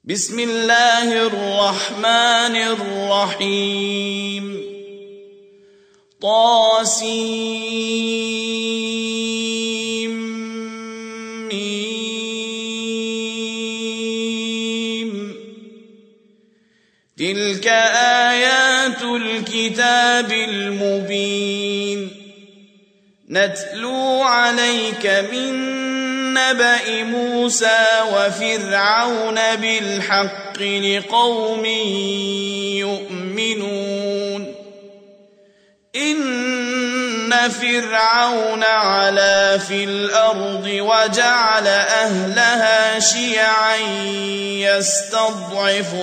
بسم الله الرحمن الرحيم طاسيم تلك آيات الكتاب المبين نتلو عليك من نبأ موسى وفرعون بالحق لقوم يؤمنون إن فرعون علا في الأرض وجعل أهلها شيعا يستضعف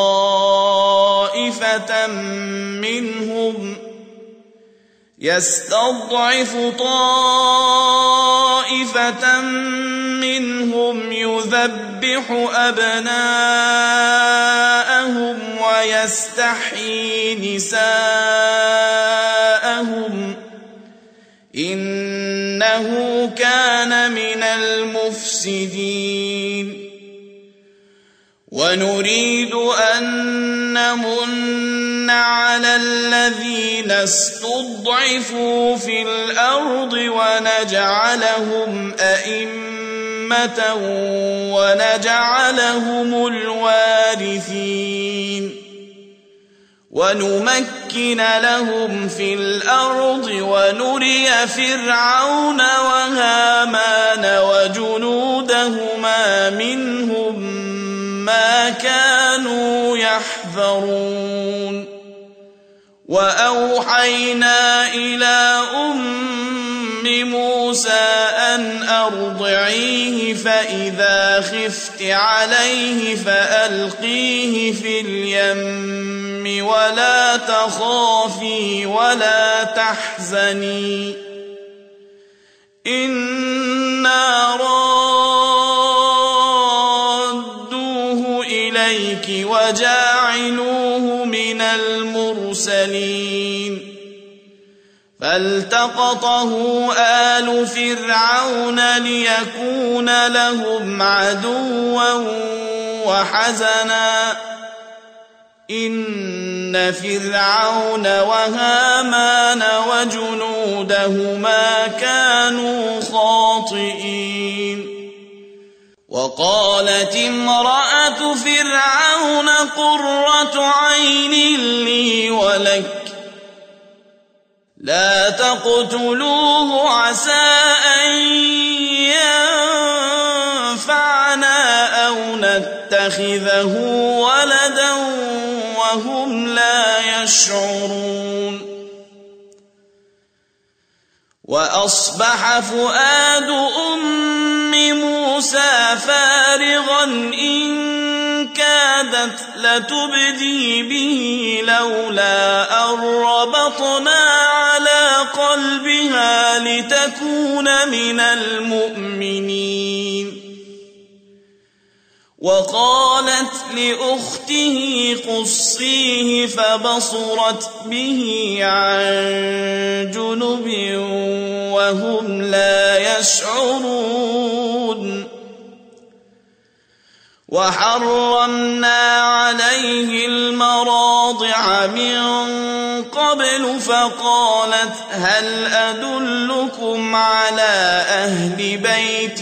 طائفة منهم يذبح أبناءهم ويستحيي نساءهم إنه كان من المفسدين ونريد أن نمن على الذين استضعفوا في الأرض ونجعلهم أئمة ونجعلهم الوارثين ونمكن لهم في الأرض ونري فرعون وهامان وجنودهما منهم ما كانوا يحذرون وأوحينا إلى أم موسى أن أرضعيه فإذا خفت عليه فألقيه في اليم ولا تخافي ولا تحزني إنا رادوه إليك وجاعلوه من المرسلين فالتقطه آل فرعون ليكون لهم عدوا وحزنا إن فرعون وهامان وجنودهما كانوا خاطئين وقالت امرأة فرعون قرة عين لي ولك لا تقتلوه عسى أن ينفعنا أو نتخذه ولدا وهم لا يشعرون وأصبح فؤاد أم موسى فارغا إن كادت لتبدي به لولا أن ربطنا على قلبها لتكون من المؤمنين وقالت لأخته قصيه فبصرت به عن جنب وهم لا يشعرون وحرمنا عليه المراضع من قبل فقالت هل أدلكم على أهل بيت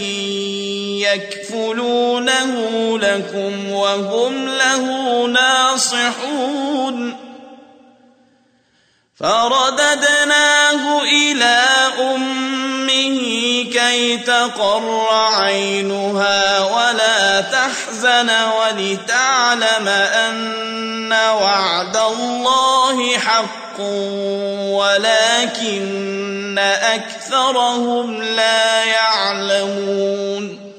يكفلونه لكم وهم له ناصحون فرددناه إلى أمه كي تقر عينها ولا تحزن ولتعلم أن وعد الله حق ولكن أكثرهم لا يعلمون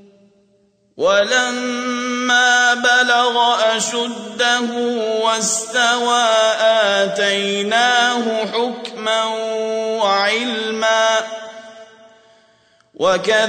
ولما بلغ أشده واستوى آتيناه حكما وعلما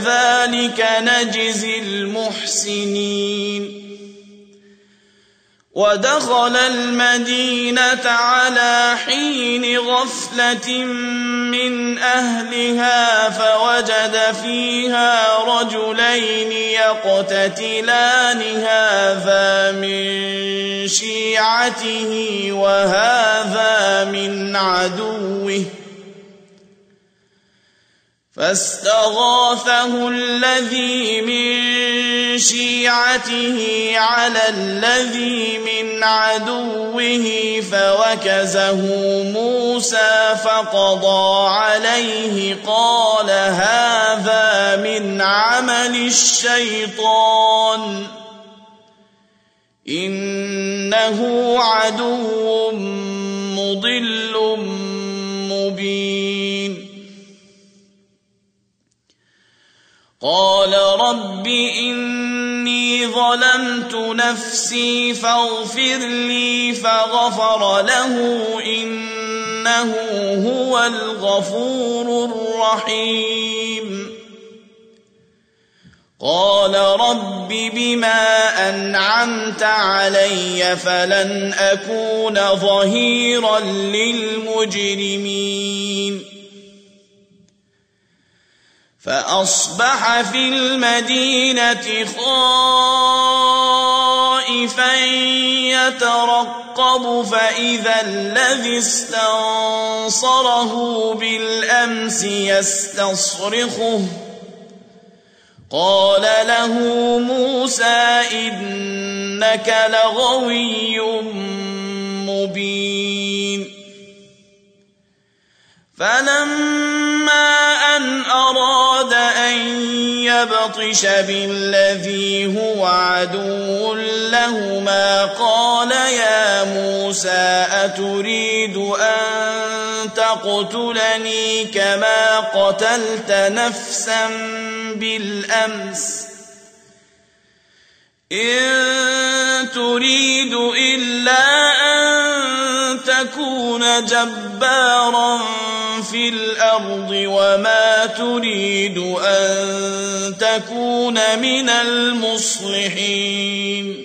وكذلك نجزي المحسنين ودخل المدينة على حين غفلة من أهلها فوجد فيها رجلين يقتتلان هذا من شيعته وهذا من عدوه فاستغاثه الذي من شيعته على الذي من عدوه فوكزه موسى فقضى عليه قال هذا من عمل الشيطان إنه عدو مضل مبين قال رب إني ظلمت نفسي فاغفر لي فغفر له إنه هو الغفور الرحيم قال رب بما أنعمت علي فلن أكون ظهيرا للمجرمين فأصبح في المدينة خائفا يترقب فإذا الذي استنصره بالأمس يستصرخه قال له موسى إنك لغوي مبين فلما أن أراد أن يبطش بالذي هو عدو لهما قال يا موسى أتريد أن تقتلني كما قتلت نفسا بالأمس إن تريد إلا أن تكون جبارا في الأرض وما تريد أن تكون من المصلحين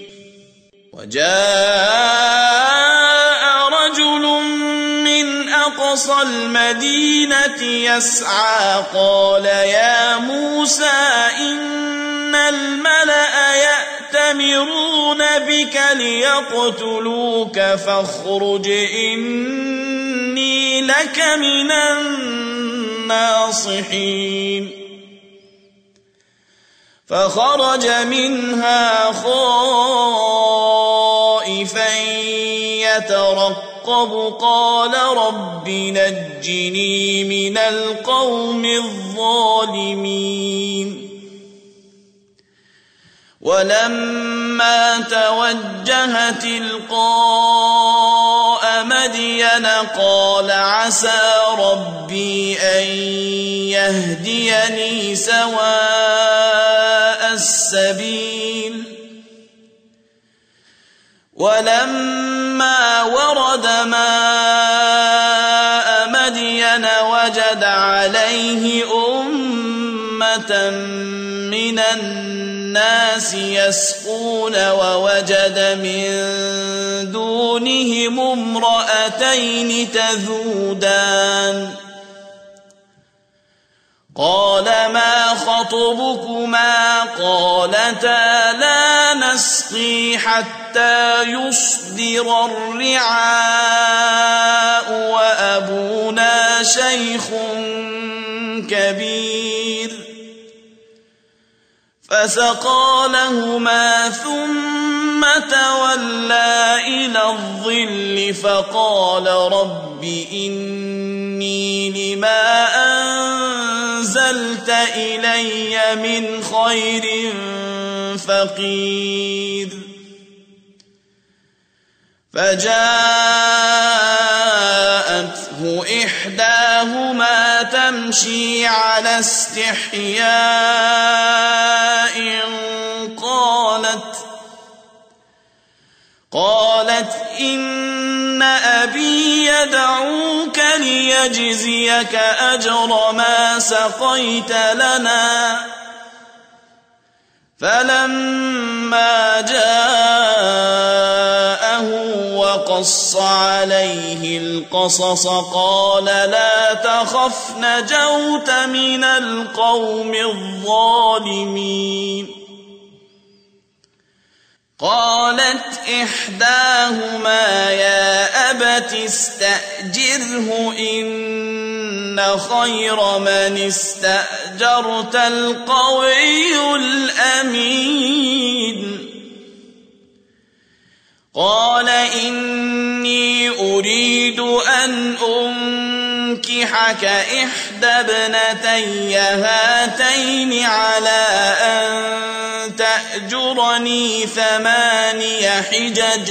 وجاء رجل من أقصى المدينة يسعى قال يا موسى إن الملأ يأتمرون بك ليقتلوك فاخرج إني لك من الناصحين فخرج منها خائفا يترقب قال رب نجني من القوم الظالمين ولما توجه تلقاء مدين قال عسى ربي أن يهديني سواء السبيل ولما ورد ماء مدين وجد عليه أمة من الناس يسقون ووجد من دونهم امرأتين تذودان قال ما خطبكما قالتا لا نسقي حتى يصدر الرعاء وأبونا شيخ كبير فسقى لهما ثم تولى إلى الظل فقال رب إني لما أنزلت إلي من خير فقير فجاءته إحداهما تمشي على استحياء قالت إن أبي يدعوك ليجزيك أجر ما سقيت لنا فلما جاء وقص عليه القصص قال لا تخف نجوت من القوم الظالمين. قالت إحداهما يا أبت استأجره إن خير من استأجرت القوي الأمين. قال إني أريد أن أنكحك إحدى ابنتي هاتين على أن تأجرني 8 حجج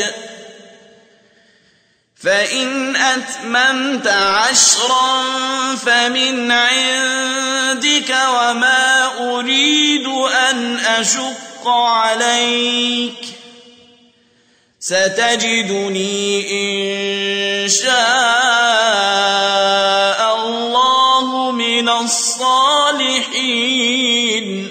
فإن أتممت 10 فمن عندك وما أريد أن أشق عليك ستجدني إن شاء الله من الصالحين.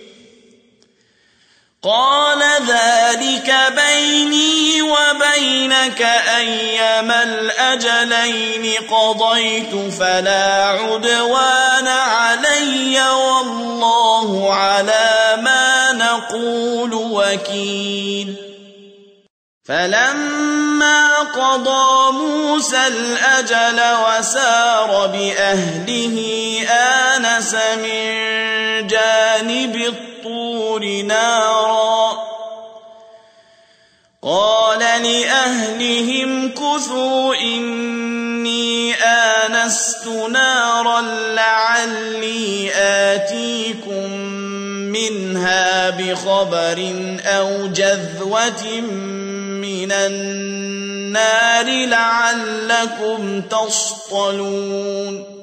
قال ذلك بيني وبينك أيما الأجلين قضيت فلا عدوان علي والله على ما نقول وكيل. فلما قضى موسى الأجل وسار بأهله آنس من جانب الطور نارا قال لأهلهم كثوا إني آنست نارا لعلي آتيكم منها بخبر أو جذوة من النار لعلكم تصطلون.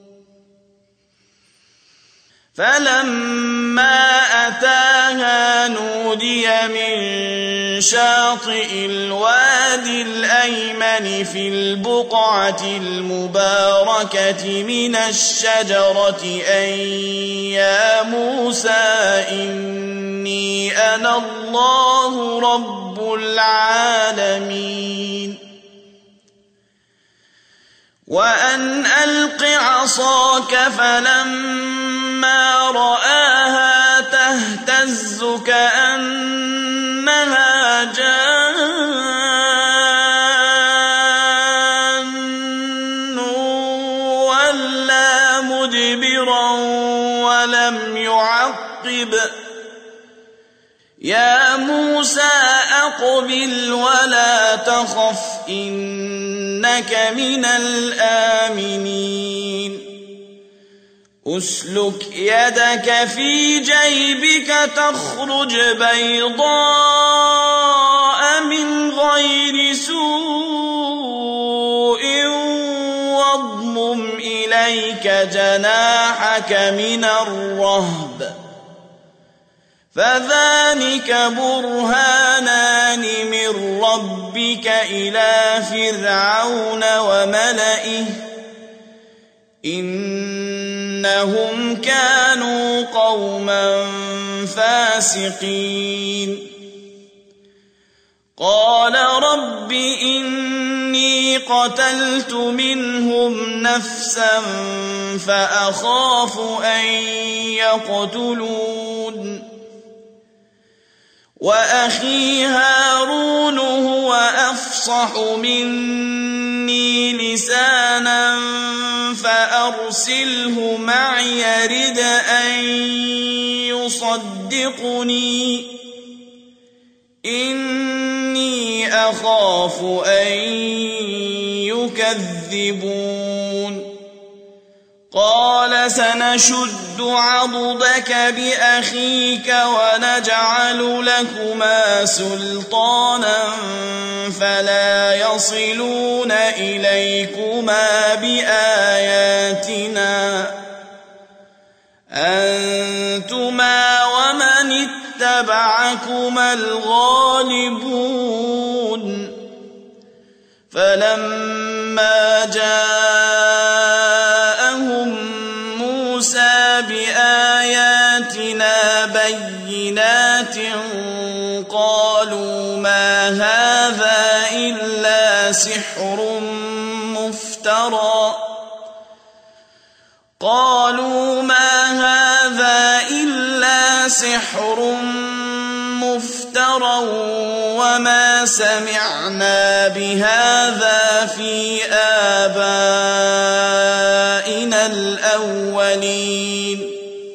فلما أتاها نودي من شاطئ الوادي الأيمن في البقعة المباركة من الشجرة أن يا موسى إني أنا الله رب العالمين. وأن ألق عصاك فلما رآها تهتز كأنها جان ولا مدبرا ولم يعقب يا موسى أقبل ولا تخف إنك من الآمنين. أسلك يدك في جيبك تخرج بيضاء من غير سوء واضمم إليك جناحك من الرهب فذلك برهانان من ربك إلى فرعون وملئه إنهم كانوا قوما فاسقين. قال رب إني قتلت منهم نفسا فأخاف أن يقتلون وأخي هارون هو أفصح مني لسانا فأرسله معي يرد أن يصدقني إني أخاف أن يكذبون. قال سنشد عضدك بأخيك ونجعل لكما سلطانا فلا يصلون إليكما بآياتنا أنتما ومن اتبعكما الغالبون. فلما جاءهم موسى بآياتنا بينات قالوا ما هذا إلا سحر مفترى قالوا ما هذا إلا سحر مفترى وما سمعنا بهذا في آبائنا الأولين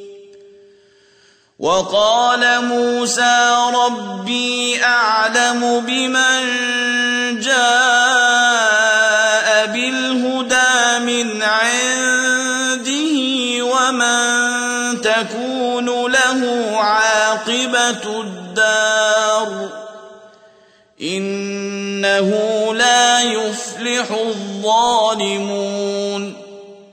وقال موسى ربي أعلم بمن جاء بالهدى من عنده ومن تكون له عاقبة الدار إنه لا يفلح الظالمون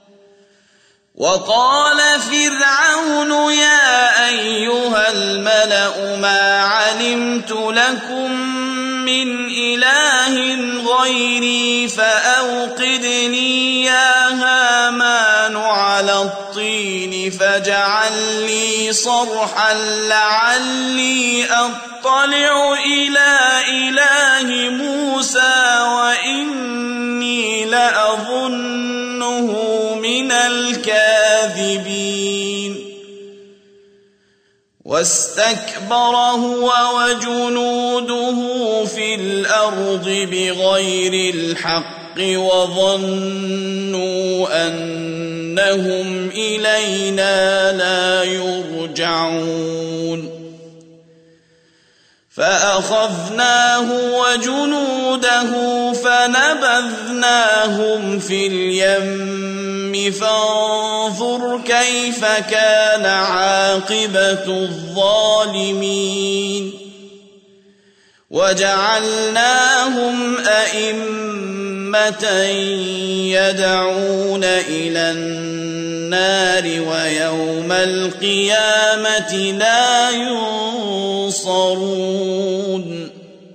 وقال فرعون يا أيها الملأ ما علمت لكم من إله غيري فأوقد لي يا هامان على الطين فاجعل لي صرحا لعلي أطلع إلى إله موسى وإني لأظنه من الكاذبين واستكبر هو وجنوده في الأرض بغير الحق وظنوا أنهم إلينا لا يرجعون فأخذناه وجنوده فنبذناهم في اليم فانظر كيف كان عاقبة الظالمين وجعلناهم أئمة يدعون إلى النار ويوم القيامة لا ينصرون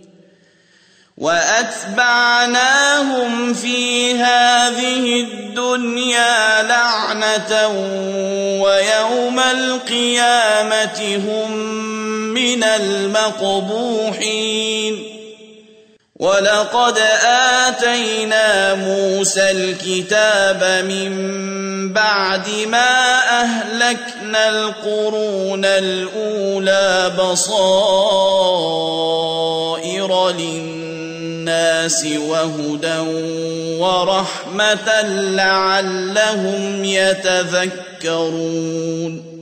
وأتبعناهم في هذه الدنيا لعنة ويوم القيامة هم من المقبوحين ولقد آتينا موسى الكتاب من بعد ما أهلكنا القرون الأولى بصائر للناس وهدى ورحمة لعلهم يتذكرون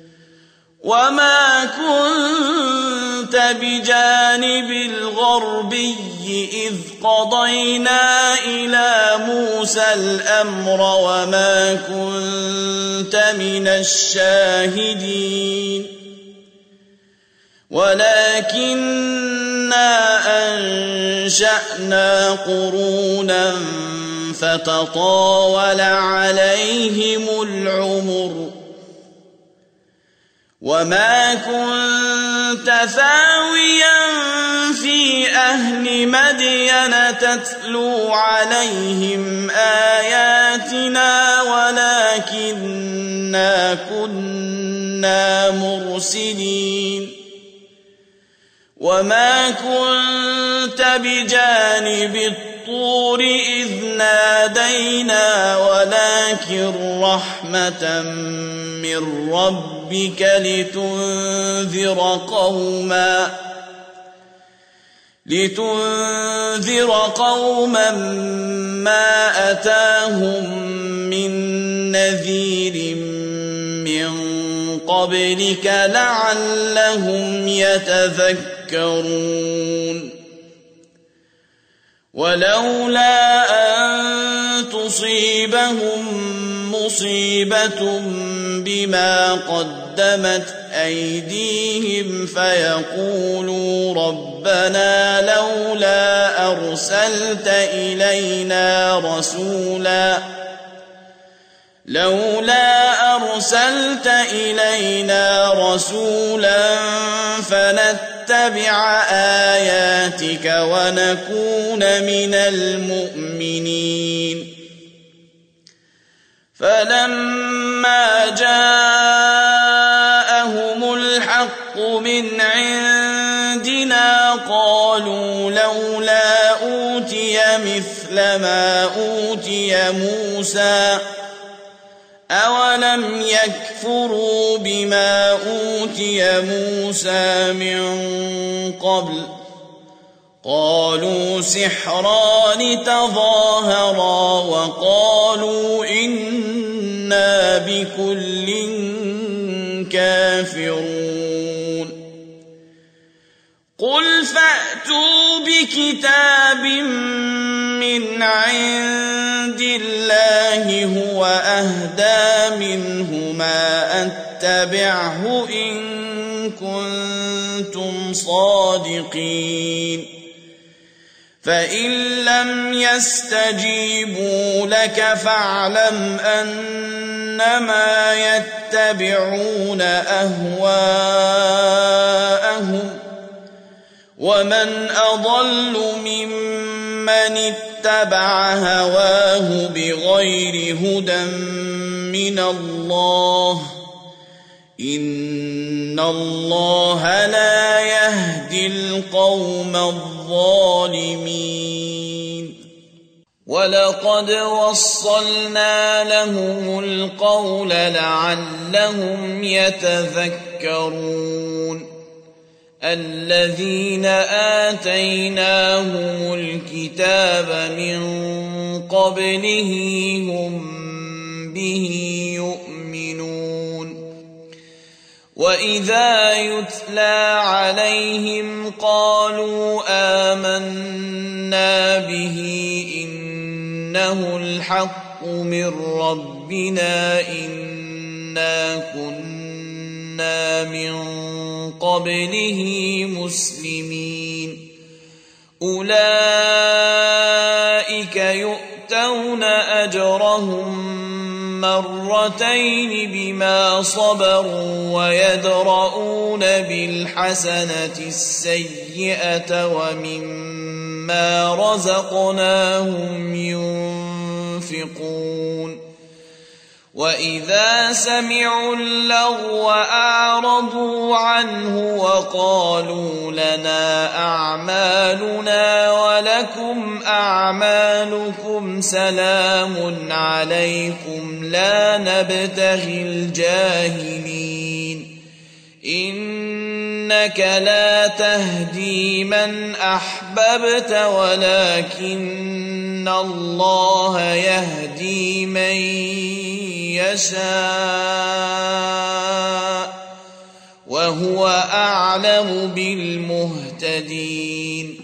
وما كنت بجانب الغربي إذ قضينا إلى موسى الأمر وما كنت من الشاهدين ولكننا أنشأنا قرونا فتطاول عليهم العمر وما كنت ثاويا في أهل مدين تتلو عليهم آياتنا ولكننا كنا مرسلين وما كنت بجانب الطور إذ نادينا ولكن رحمة من ربك لتنذر قوما ما أتاهم من نذير من قبلك لعلهم يتذكرون ولولا أن تصيبهم مصيبة بما قدمت أيديهم فيقولوا ربنا لولا أرسلت إلينا رسولا فنتبع آياتك ونكون من المؤمنين فلما جاءهم الحق من عندنا قالوا لولا أوتي أوتي مثل ما أوتي موسى أولم يكفروا بما أوتي موسى من قبل قالوا سحران تظاهرا وقالوا إنا بكل كافرون قل فأتوا بكتاب من عند الله هو أهدى منه ما أتبعه إن كنتم صادقين فإن لم يستجيبوا لك فاعلم أنما يتبعون أهواءهم ومن أضل ممن اتبع هواه بغير هدى من الله إن الله لا يهدي القوم الظالمين ولقد وصلنا لهم القول لعلهم يتذكرون الذين آتيناهم الكتاب من قبله هم به يؤمنون وإذا يتلى عليهم قالوا آمنا به إنه الحق من ربنا إنا كنا من قبله مسلمين أولئك يؤتون أجرهم مرتين بما صبروا ويدرؤون بالحسنة السيئة ومما رزقناهم ينفقون وإذا سمعوا اللغو أعرضوا عنه وقالوا لنا أعمالنا ولكم أعمالكم سلام عليكم لا نبتغي الجاهلين إنك لا تهدي من أحببت ولكن الله يهدي من يشاء وهو أعلم بالمهتدين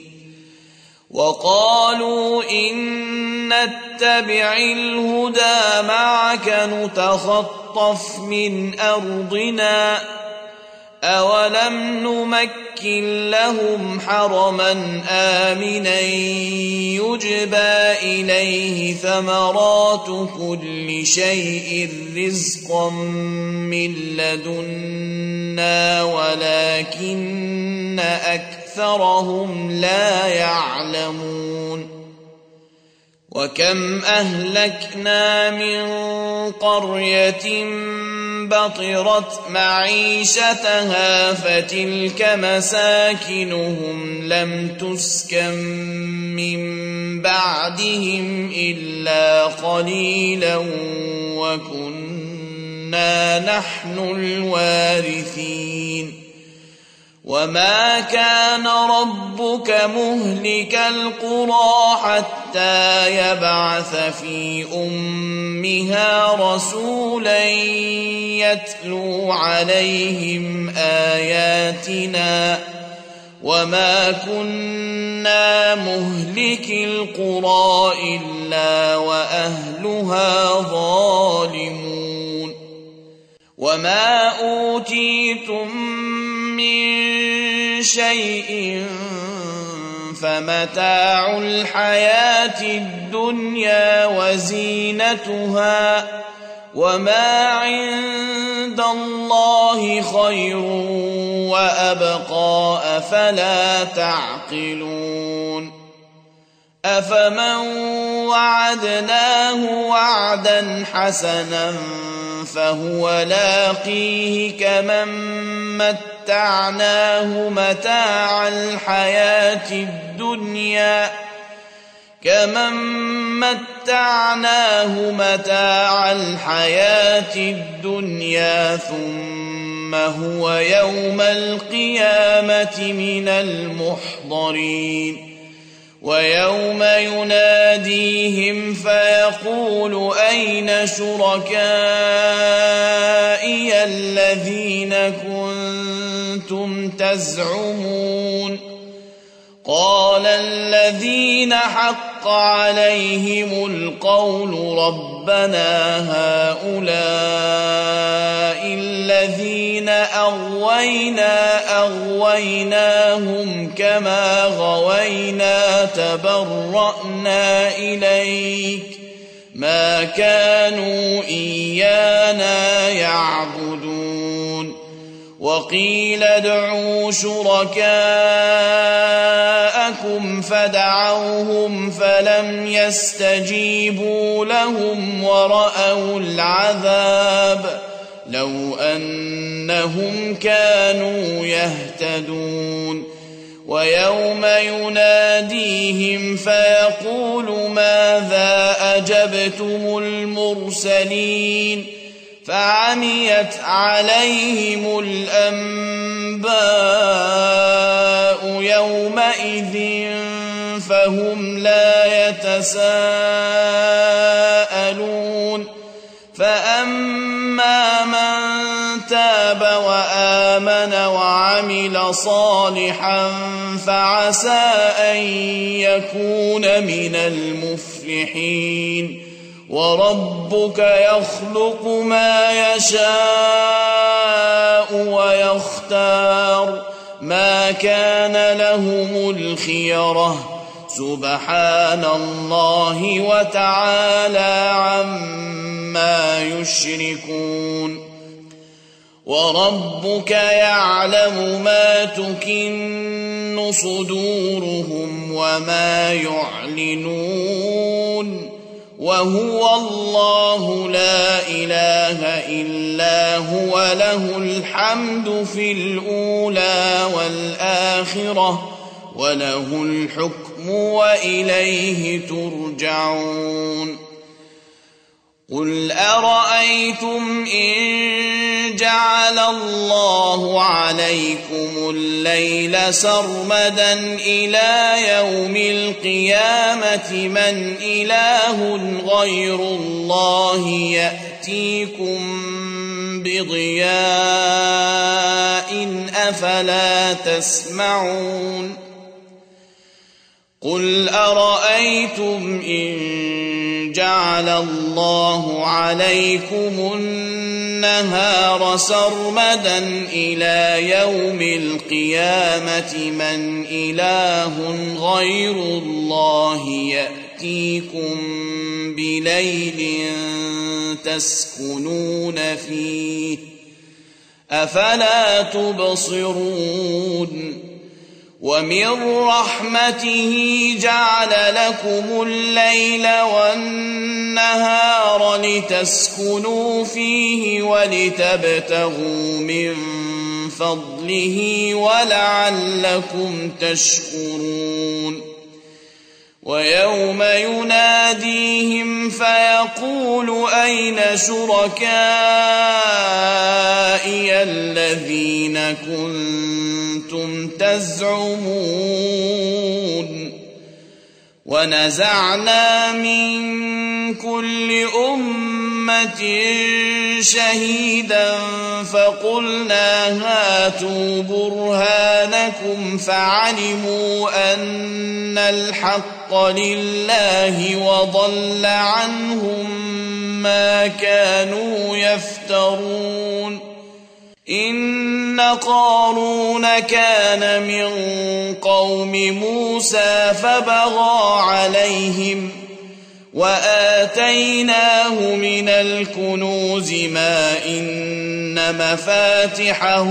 وقالوا إن نتبع الهدى معك نتخطف من أرضنا أولم نمكن لهم حرما آمنا يجبى إليه ثمرات كل شيء رزقا من لدنا ولكن أكثرهم لا يعلمون وكم أهلكنا من قرية بطرت معيشتها فتلك مساكنهم لم تسكن من بعدهم إلا قليلا وكنا نحن الوارثين وما كان ربك مهلك القرى حتى يبعث في أمها رسولا يتلو عليهم آياتنا وما كنا مهلك القرى إلا وأهلها ظالمون وما أوتيتم من شيء فمتاع الحياة الدنيا وزينتها وما عند الله خير وأبقى أفلا تعقلون أفمن وعدناه وعدا حسنا فهو لاقيه كمن متعناه متاع الحياة الدنيا كمن متعناه متاع الحياة الدنيا ثم هو يوم القيامة من المحضرين ويوم يناديهم فيقول أين شركائي الذين كنتم تزعمون قال الذين حق عليهم القول ربنا هؤلاء الذين أغويناهم كما غوينا تبرأنا إليك ما كانوا إيانا يعبدون وقيل ادعوا شركاءكم فدعوهم فلم يستجيبوا لهم ورأوا العذاب لو أنهم كانوا يهتدون ويوم يناديهم فيقول ماذا أجبتم المرسلين فعميت عليهم الأنباء يومئذ فهم لا يتساءلون فأما من تاب وآمن وعمل صالحا فعسى أن يكون من المفلحين وربك يخلق ما يشاء ويختار ما كان لهم الخيرة سبحان الله وتعالى عما يشركون وربك يعلم ما تكن صدورهم وما يعلنون وهو الله لا إله إلا هو له الحمد في الأولى والآخرة وله الحكم وإليه ترجعون قل أرأيتم إن جعل الله عليكم الليل سرمدا إلى يوم القيامة من إله غير الله يأتيكم بضياء أفلا تسمعون قل أرأيتم إن جعل الله عليكم النهار سرمدا إلى يوم القيامة من إله غير الله يأتيكم بليل تسكنون فيه أفلا تبصرون ومن رحمته جعل لكم الليل والنهار لتسكنوا فيه ولتبتغوا من فضله ولعلكم تشكرون ويوم يناديهم فيقول أين شركائي الذين كنتم تزعمون ونزعنا من كل أمة شهيدا فقلنا هاتوا برهانكم فعلموا أن الحق لله وضل عنهم ما كانوا يفترون إن قارون كان من قوم موسى فبغى عليهم وآتيناه من الكنوز ما إن مفاتحه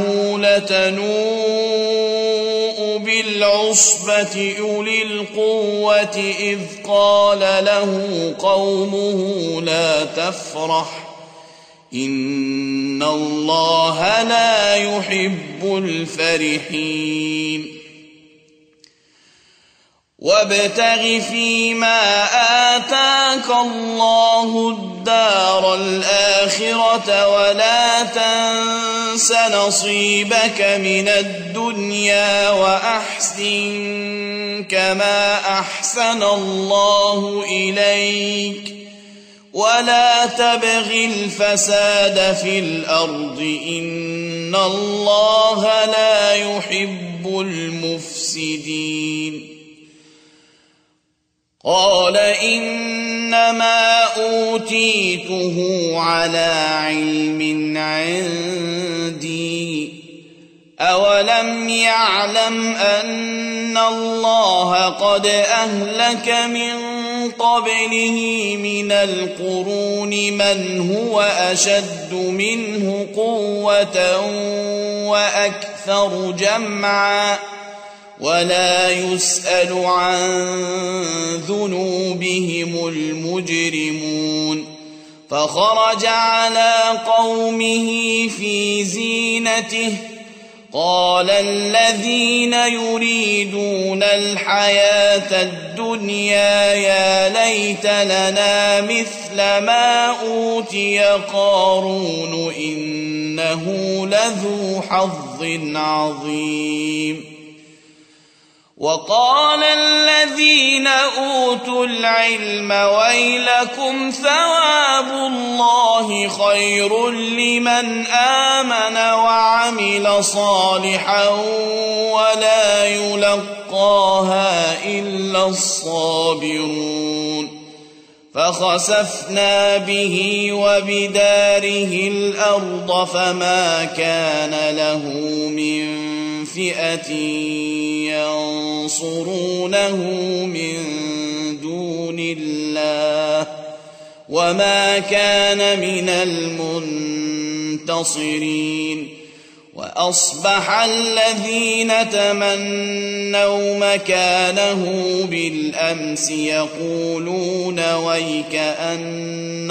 لتنوء بالعصبة أولي القوة إذ قال له قومه لا تفرح إن الله لا يحب الفرحين وابتغ فيما آتاك الله الدار الآخرة ولا تنس نصيبك من الدنيا وأحسن كما أحسن الله إليك ولا تبغ الفساد في الأرض إن الله لا يحب المفسدين. قال إنما أوتيته على علم عندي أولم يعلم أن الله قد أهلك من قبله من القرون من هو أشد منه قوة وأكثر جمعا ولا يسأل عن ذنوبهم المجرمون. فخرج على قومه في زينته قال الذين يريدون الحياة الدنيا يا ليت لنا مثل ما أوتي قارون إنه لذو حظ عظيم. وقال الذين أوتوا العلم ويلكم ثواب الله خير لمن آمن وعمل صالحا ولا يلقاها إلا الصابرون. فخسفنا به وبداره الأرض فما كان له من فئة ينصرونه من دون الله وما كان من المنتصرين. وأصبح الذين تمنوا مكانه بالأمس يقولون ويكأن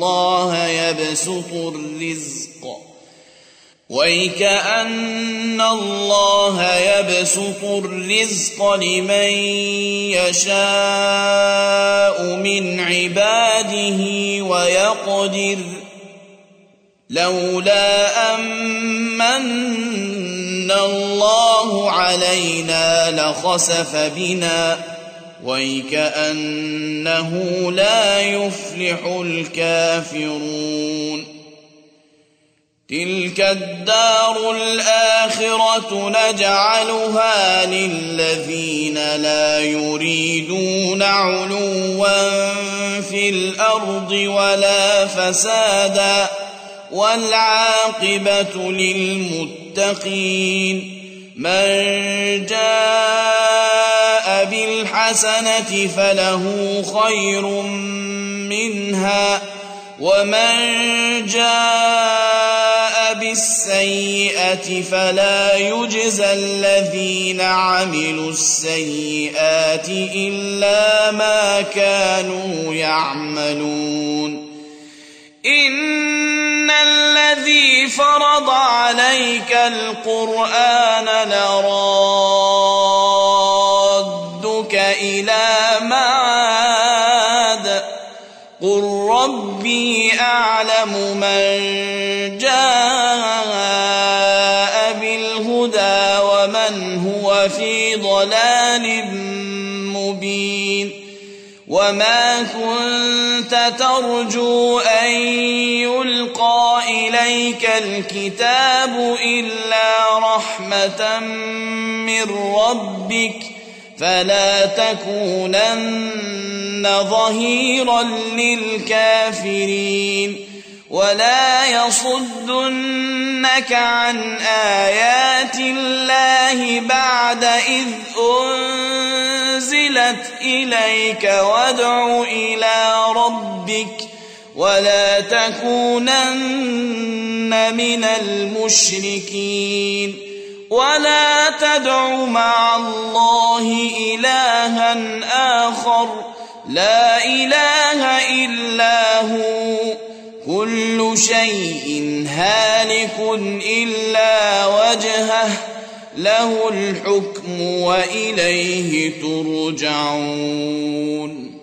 الله يبسط الرزق لمن يشاء من عباده ويقدر لولا أمن الله علينا لخسف بنا ويكأنه لا يفلح الكافرون. تلك الدار الآخرة نجعلها للذين لا يريدون علوا في الأرض ولا فسادا والعاقبة للمتقين. من جاء بالحسنة فله خير منها ومن جاء بالسيئة فلا يجزى الذين عملوا السيئات إلا ما كانوا يعملون. إن الذي فرض عليك القرآن لرادك إلى معاد قل ربي أعلم من جاء بالهدى ومن هو في ضلال مبين. وما كنت ترجو أن يلقى إليك الكتاب إلا رحمة من ربك فلا تكونن ظهيرا للكافرين. ولا يصدنك عن آيات الله بعد إذ أنزلت إليك وادع إلى ربك ولا تكونن من المشركين. ولا تدع مع الله إلها آخر لا إله إلا هو كل شيء هالك إلا وجهه له الحكم وإليه ترجعون